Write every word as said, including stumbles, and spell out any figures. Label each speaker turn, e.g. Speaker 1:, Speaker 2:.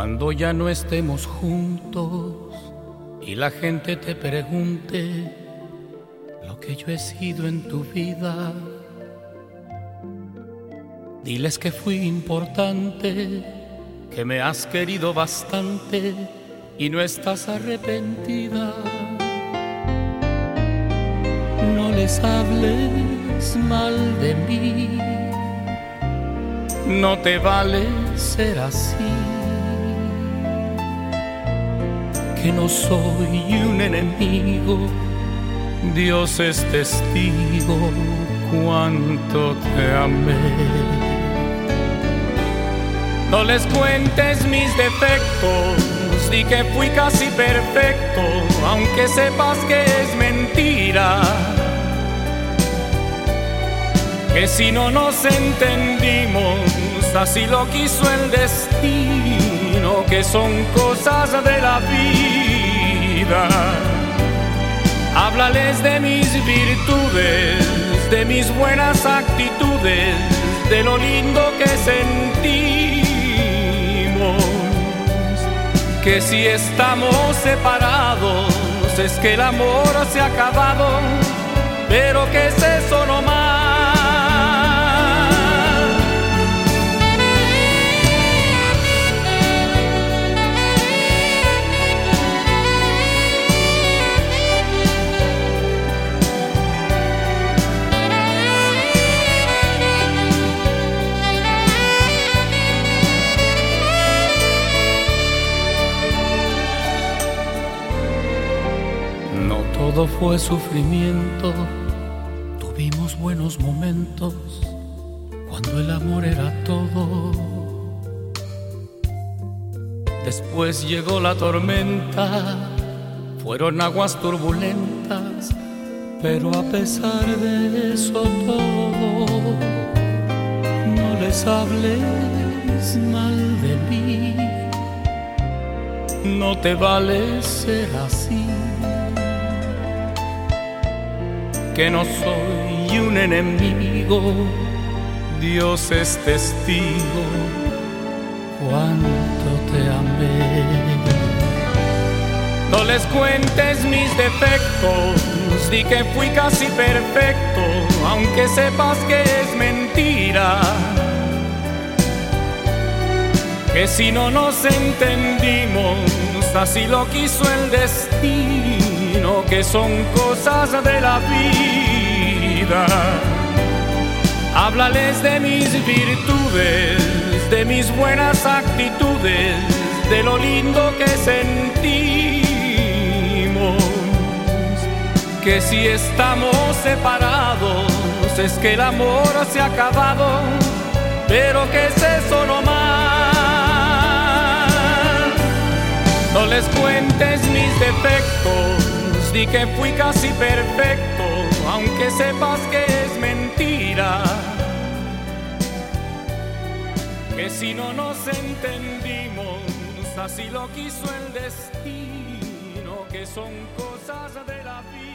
Speaker 1: Cuando ya no estemos juntos y la gente te pregunte lo que yo he sido en tu vida, diles que fui importante, que me has querido bastante y no estás arrepentida. No les hables mal de mí, no te vale ser así, que no soy un enemigo, Dios es testigo cuánto te amé. No les cuentes mis defectos, di que fui casi perfecto, aunque sepas que es mentira, que si no nos entendimos, así lo quiso el destino, que son cosas de la vida. Háblales de mis virtudes, de mis buenas actitudes, de lo lindo que sentimos, que si estamos separados es que el amor se ha acabado, pero que es eso nomás. Todo fue sufrimiento, tuvimos buenos momentos cuando el amor era todo. Después llegó la tormenta, fueron aguas turbulentas, pero a pesar de eso todo, no les hables mal de mí, no te vale ser así, que no soy un enemigo, Dios es testigo cuánto te amé. No les cuentes mis defectos, di que fui casi perfecto, aunque sepas que es mentira, que si no nos entendimos, así lo quiso el destino, que son cosas de la vida. Háblales de mis virtudes, de mis buenas actitudes, de lo lindo que sentimos, que si estamos separados es que el amor se ha acabado, pero que es eso nomás. No les cuentes mis defectos, di que fui casi perfecto, aunque sepas que es mentira, que si no nos entendimos, así lo quiso el destino, que son cosas de la vida.